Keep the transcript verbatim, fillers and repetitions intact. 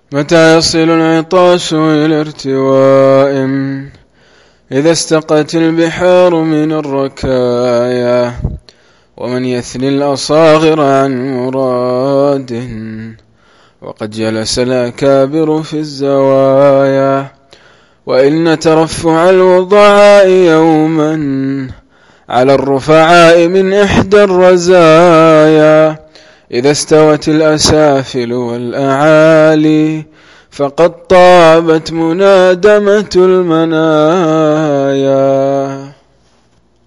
متى يصل العطاش إلى ارتواء إذا استقت البحار من الركايا، ومن يثني الأصاغر عن مراد وقد جلس الأكابر في الزوايا. وإن ترفع الوضعاء يوما على الرفعاء من إحدى الرزايا، إذا استوت الأسافل والأعالي فقد طابت منادمة المنايا.